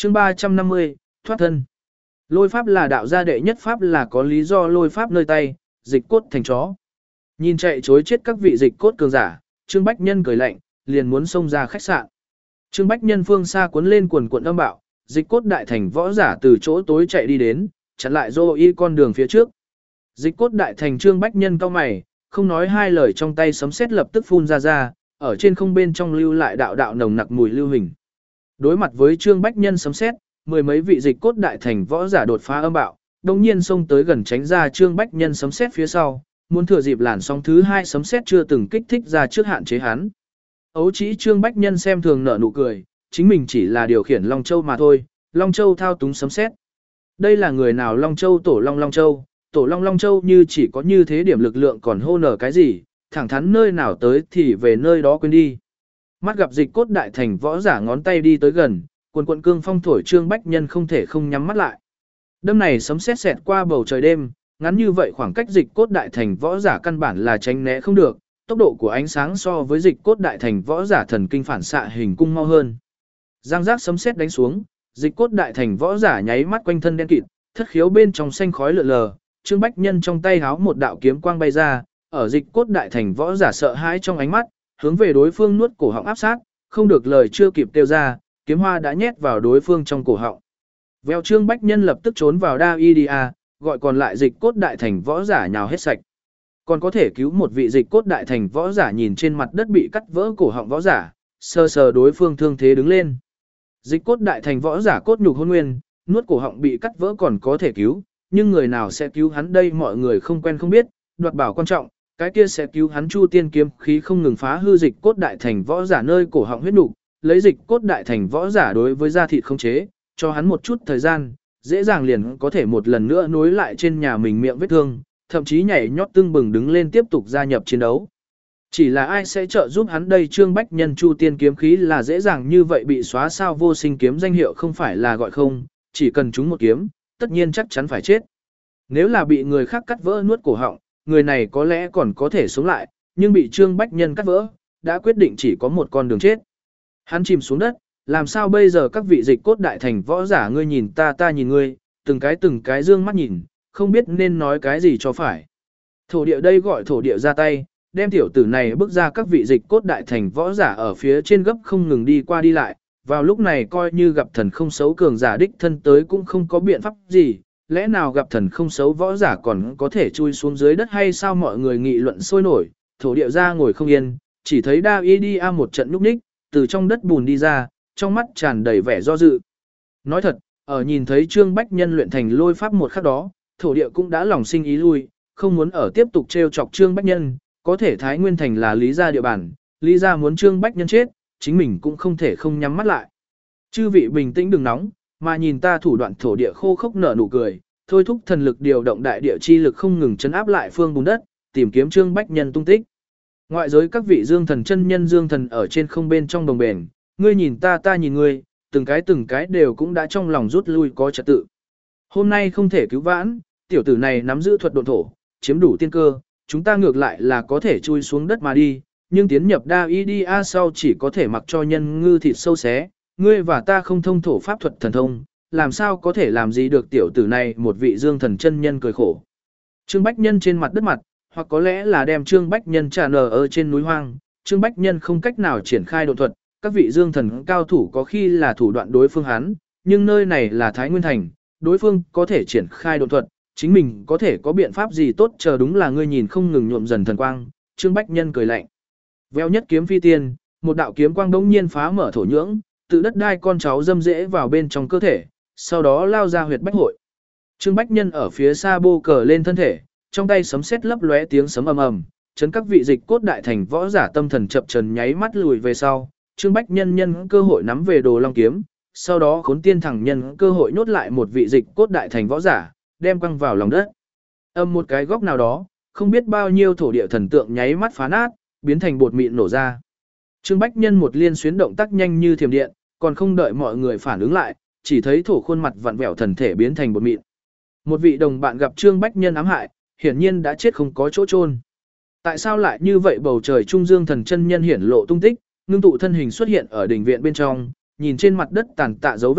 Chương 350, thoát thân. Lôi pháp là đạo gia đệ nhất pháp, là có lý do lôi pháp nơi tay, dịch cốt thành chó. Nhìn chạy chối chết các vị dịch cốt cường giả, Trương Bách Nhân cười lạnh, liền muốn xông ra khách sạn. Trương Bách Nhân phương xa cuốn lên quần quần âm bạo, dịch cốt đại thành võ giả từ chỗ tối chạy đi đến, chặn lại Dô Y con đường phía trước. Dịch cốt đại thành Trương Bách Nhân cau mày, không nói hai lời, trong tay sấm sét lập tức phun ra, ở trên không bên trong lưu lại đạo đạo nồng nặc mùi lưu hình. Đối mặt với Trương Bách Nhân sấm sét, mười mấy vị dịch cốt đại thành võ giả đột phá âm bạo, đồng nhiên xông tới gần tránh ra Trương Bách Nhân sấm sét phía sau, muốn thừa dịp làn sóng thứ hai sấm sét chưa từng kích thích ra trước hạn chế hắn. Ấu chỉ Trương Bách Nhân xem thường nở nụ cười, chính mình chỉ là điều khiển Long Châu mà thôi, Long Châu thao túng sấm sét. Đây là người nào Long Châu tổ Long Long Châu, tổ Long Long Châu như chỉ có như thế điểm lực lượng còn hô nở cái gì, thẳng thắn nơi nào tới thì về nơi đó quên đi. Mắt gặp dịch cốt đại thành võ giả ngón tay đi tới gần, quần quận cương phong thổi Trương Bách Nhân không thể không nhắm mắt lại. Đâm này sấm sét xẹt qua bầu trời đêm, ngắn như vậy khoảng cách dịch cốt đại thành võ giả căn bản là tránh né không được, tốc độ của ánh sáng so với dịch cốt đại thành võ giả thần kinh phản xạ hình cung mau hơn. Giang giác sấm sét đánh xuống, dịch cốt đại thành võ giả nháy mắt quanh thân đen kịt, thất khiếu bên trong xanh khói lượn lờ, Trương Bách Nhân trong tay háo một đạo kiếm quang bay ra, ở dịch cốt đại thành võ giả sợ hãi trong ánh mắt, hướng về đối phương nuốt cổ họng áp sát, không được lời chưa kịp kêu ra, kiếm hoa đã nhét vào đối phương trong cổ họng. Vèo Trương Bách Nhân lập tức trốn vào đa y gọi còn lại dịch cốt đại thành võ giả nhào hết sạch. Còn có thể cứu một vị dịch cốt đại thành võ giả nhìn trên mặt đất bị cắt vỡ cổ họng võ giả, sờ sờ đối phương thương thế đứng lên. Dịch cốt đại thành võ giả cốt nhục hôn nguyên, nuốt cổ họng bị cắt vỡ còn có thể cứu, nhưng người nào sẽ cứu hắn đây mọi người không quen không biết, đoạt bảo quan trọng, cái kia sẽ cứu hắn Chu Tiên kiếm khí không ngừng phá hư dịch cốt đại thành võ giả nơi cổ họng huyết nục, lấy dịch cốt đại thành võ giả đối với da thịt không chế, cho hắn một chút thời gian, dễ dàng liền có thể một lần nữa nối lại trên nhà mình miệng vết thương, thậm chí nhảy nhót tưng bừng đứng lên tiếp tục gia nhập chiến đấu. Chỉ là ai sẽ trợ giúp hắn đây? Trương Bách Nhân Chu Tiên kiếm khí là dễ dàng như vậy bị xóa, sao vô sinh kiếm danh hiệu không phải là gọi không, chỉ cần trúng một kiếm, tất nhiên chắc chắn phải chết. Nếu là bị người khác cắt vỡ nuốt cổ họng, người này có lẽ còn có thể sống lại, nhưng bị Trương Bách Nhân cắt vỡ, đã quyết định chỉ có một con đường chết. Hắn chìm xuống đất, làm sao bây giờ? Các vị dịch cốt đại thành võ giả ngươi nhìn ta, ta nhìn ngươi, từng cái dương mắt nhìn, không biết nên nói cái gì cho phải. Thổ địa đây gọi thổ địa ra tay, đem tiểu tử này bước ra. Các vị dịch cốt đại thành võ giả ở phía trên gấp không ngừng đi qua đi lại, vào lúc này coi như gặp thần không xấu cường giả đích thân tới cũng không có biện pháp gì, lẽ nào gặp thần không xấu võ giả còn có thể chui xuống dưới đất hay sao? Mọi người nghị luận sôi nổi, thổ địa ra ngồi không yên, chỉ thấy đa y đi một trận nhúc nhích, từ trong đất bùn đi ra, trong mắt tràn đầy vẻ do dự. Nói thật, ở nhìn thấy Trương Bách Nhân luyện thành lôi pháp một khắc đó, thổ địa cũng đã lòng sinh ý lui, không muốn ở tiếp tục trêu chọc Trương Bách Nhân, có thể Thái Nguyên Thành là Lý gia địa bàn, Lý gia muốn Trương Bách Nhân chết, chính mình cũng không thể không nhắm mắt lại. Chư vị bình tĩnh đừng nóng, mà nhìn ta thủ đoạn. Thổ địa khô khốc nở nụ cười, thôi thúc thần lực điều động đại địa chi lực không ngừng chấn áp lại phương bùn đất, tìm kiếm Trương Bách Nhân tung tích. Ngoại giới các vị dương thần chân nhân dương thần ở trên không bên trong đồng bền, ngươi nhìn ta, ta nhìn ngươi, từng cái đều cũng đã trong lòng rút lui có trật tự. Hôm nay không thể cứu vãn, tiểu tử này nắm giữ thuật độn thổ, chiếm đủ tiên cơ, chúng ta ngược lại là có thể chui xuống đất mà đi, nhưng tiến nhập đa y sau chỉ có thể mặc cho nhân ngư thịt sâu xé, ngươi và ta không thông thổ pháp thuật thần thông, làm sao có thể làm gì được tiểu tử này? Một vị dương thần chân nhân cười khổ. Trương Bách Nhân trên mặt đất mặt, hoặc có lẽ là đem Trương Bách Nhân trả nở ở trên núi hoang, Trương Bách Nhân không cách nào triển khai độn thuật, các vị dương thần cao thủ có khi là thủ đoạn đối phương hắn, nhưng nơi này là Thái Nguyên Thành, đối phương có thể triển khai độn thuật, chính mình có thể có biện pháp gì tốt? Chờ đúng là ngươi nhìn không ngừng nhuộm dần thần quang. Trương Bách Nhân cười lạnh. Veo nhất kiếm phi tiên, một đạo kiếm quang đống nhiên phá mở thổ nhưỡng, tự đất đai con cháu dâm dễ vào bên trong cơ thể, sau đó lao ra huyệt bách hội. Trương Bách Nhân ở phía xa bô cờ lên thân thể, trong tay sấm sét lấp lóe tiếng sấm ầm ầm, chấn các vị dịch cốt đại thành võ giả tâm thần chập chờn nháy mắt lùi về sau. Trương Bách Nhân nhân cơ hội nắm về Đồ Long kiếm, sau đó Khốn Tiên thẳng nhân cơ hội nhốt lại một vị dịch cốt đại thành võ giả, đem quăng vào lòng đất. Âm một cái góc nào đó, không biết bao nhiêu thổ địa thần tượng nháy mắt phá nát, biến thành bột mịn nổ ra. Trương Bách Nhân một liên xuyến động tác nhanh như thiểm điện, còn không đợi mọi người phản ứng lại, chỉ thấy thổ khuôn mặt vặn vẹo thần thể biến thành bột mịn. Một vị đồng bạn gặp Trương Bách Nhân ám hại, hiển nhiên đã chết không có chỗ chôn. Tại sao lại như vậy? Bầu trời trung dương thần chân nhân hiển lộ tung tích, ngưng tụ thân hình xuất hiện ở đỉnh viện bên trong, nhìn trên mặt đất tàn tạ dấu vết,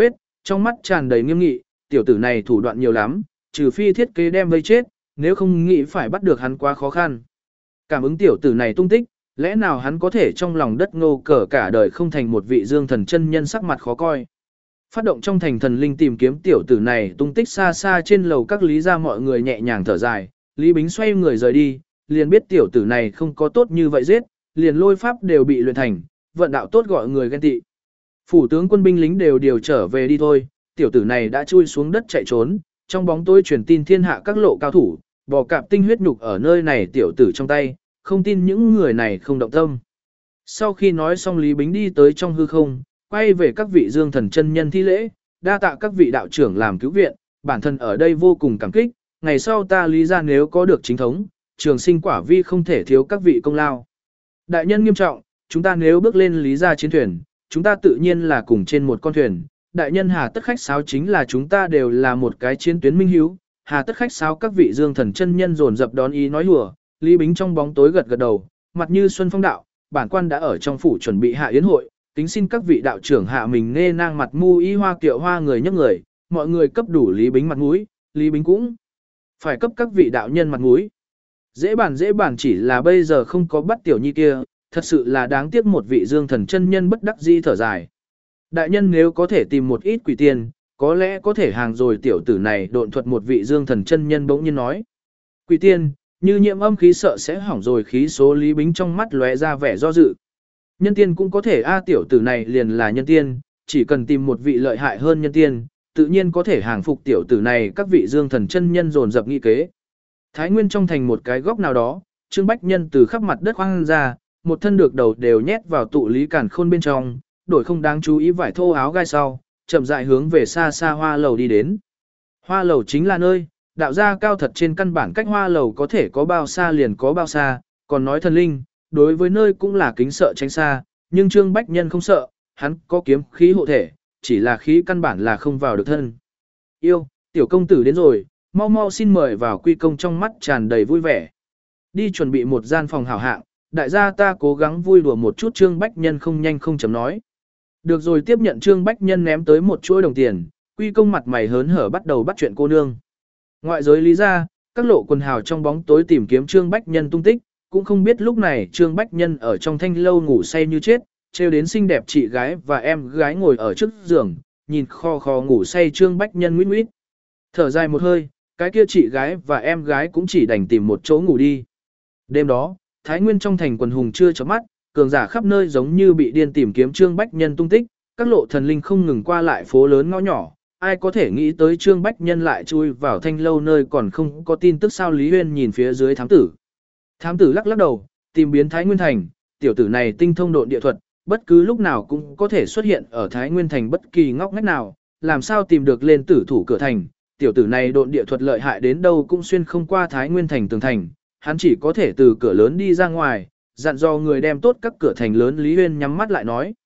Trong mắt tràn đầy nghiêm nghị, tiểu tử này thủ đoạn nhiều lắm, trừ phi thiết kế đem vây chết, nếu không nghĩ phải bắt được hắn quá khó khăn. Cảm ứng tiểu tử này tung tích, lẽ nào hắn có thể trong lòng đất ngô cờ cả đời không thành một vị dương thần chân nhân sắc mặt khó coi. Phát động trong thành thần linh tìm kiếm tiểu tử này tung tích xa xa trên lầu các lý ra mọi người nhẹ nhàng thở dài, Lý Bính xoay người rời đi, liền biết tiểu tử này không có tốt như vậy giết, liền lôi pháp đều bị luyện thành, vận đạo tốt gọi người ghen tị. Phủ tướng quân binh lính đều điều trở về đi thôi, tiểu tử này đã chui xuống đất chạy trốn, trong bóng tối truyền tin thiên hạ các lộ cao thủ, bò cạp tinh huyết nhục ở nơi này tiểu tử trong tay, không tin những người này không động tâm. Sau khi nói xong Lý Bính đi tới trong hư không, quay về các vị dương thần chân nhân thi lễ, đa tạ các vị đạo trưởng làm cứu viện, bản thân ở đây vô cùng cảm kích, ngày sau ta Lý ra nếu có được chính thống, trường sinh quả vi không thể thiếu các vị công lao. Đại nhân nghiêm trọng, chúng ta nếu bước lên Lý ra chiến thuyền, chúng ta tự nhiên là cùng trên một con thuyền, đại nhân hà tất khách sáo chính là chúng ta đều là một cái chiến tuyến minh hiếu, hà tất khách sáo các vị dương thần chân nhân dồn dập đón ý nói hùa, Lý Bính trong bóng tối gật gật đầu, mặt như xuân phong đạo, bản quan đã ở trong phủ chuẩn bị hạ yến hội, kính xin các vị đạo trưởng hạ mình nghe nang mặt mu y hoa kiệu hoa người nhấc người, mọi người cấp đủ Lý Bính mặt mũi, Lý Bính cũng phải cấp các vị đạo nhân mặt mũi. Dễ bản chỉ là bây giờ không có bắt tiểu nhi kia, thật sự là đáng tiếc một vị dương thần chân nhân bất đắc di thở dài. Đại nhân nếu có thể tìm một ít quỷ tiền, có lẽ có thể hàng rồi tiểu tử này độn thuật một vị dương thần chân nhân bỗng nhiên nói. Quỷ tiên, như nhiễm âm khí sợ sẽ hỏng rồi khí số Lý Bính trong mắt lóe ra vẻ do dự. Nhân tiên cũng có thể tiểu tử này liền là nhân tiên, chỉ cần tìm một vị lợi hại hơn nhân tiên, tự nhiên có thể hàng phục tiểu tử này các vị dương thần chân nhân dồn dập nghi kế. Thái Nguyên trong thành một cái góc nào đó, Trương Bách Nhân từ khắp mặt đất khoang ra, một thân được đầu đều nhét vào tụ lý cản khôn bên trong, đổi không đáng chú ý vải thô áo gai sau, chậm rãi hướng về xa xa hoa lầu đi đến. Hoa lầu chính là nơi, đạo gia cao thật trên căn bản cách hoa lầu có thể có bao xa liền có bao xa, còn nói thần linh, đối với nơi cũng là kính sợ tránh xa, nhưng Trương Bách Nhân không sợ, hắn có kiếm khí hộ thể, chỉ là khí căn bản là không vào được thân. Yêu, tiểu công tử đến rồi, mau mau xin mời vào quy công trong mắt tràn đầy vui vẻ. Đi chuẩn bị một gian phòng hảo hạng, đại gia ta cố gắng vui đùa một chút Trương Bách Nhân không nhanh không chậm nói. Được rồi tiếp nhận Trương Bách Nhân ném tới một chuỗi đồng tiền, quy công mặt mày hớn hở bắt đầu bắt chuyện cô nương. Ngoại giới lý ra, các lộ quần hào trong bóng tối tìm kiếm Trương Bách Nhân tung tích, cũng không biết lúc này Trương Bách Nhân ở trong thanh lâu ngủ say như chết, trêu đến xinh đẹp chị gái và em gái ngồi ở trước giường, nhìn kho khò ngủ say Trương Bách Nhân nguyết nguyết. Thở dài một hơi, cái kia chị gái và em gái cũng chỉ đành tìm một chỗ ngủ đi. Đêm đó, Thái Nguyên trong thành quần hùng chưa chớp mắt, cường giả khắp nơi giống như bị điên tìm kiếm Trương Bách Nhân tung tích, các lộ thần linh không ngừng qua lại phố lớn ngõ nhỏ, ai có thể nghĩ tới Trương Bách Nhân lại chui vào thanh lâu nơi còn không có tin tức sao. Lý Huyên nhìn phía dưới thám tử. Thám tử lắc lắc đầu, tìm biến Thái Nguyên thành, tiểu tử này tinh thông độn địa thuật, bất cứ lúc nào cũng có thể xuất hiện ở Thái Nguyên thành bất kỳ ngóc ngách nào, làm sao tìm được lên tử thủ cửa thành, tiểu tử này độn địa thuật lợi hại đến đâu cũng xuyên không qua Thái Nguyên thành tường thành, hắn chỉ có thể từ cửa lớn đi ra ngoài, dặn dò người đem tốt các cửa thành lớn. Lý Huyên nhắm mắt lại nói.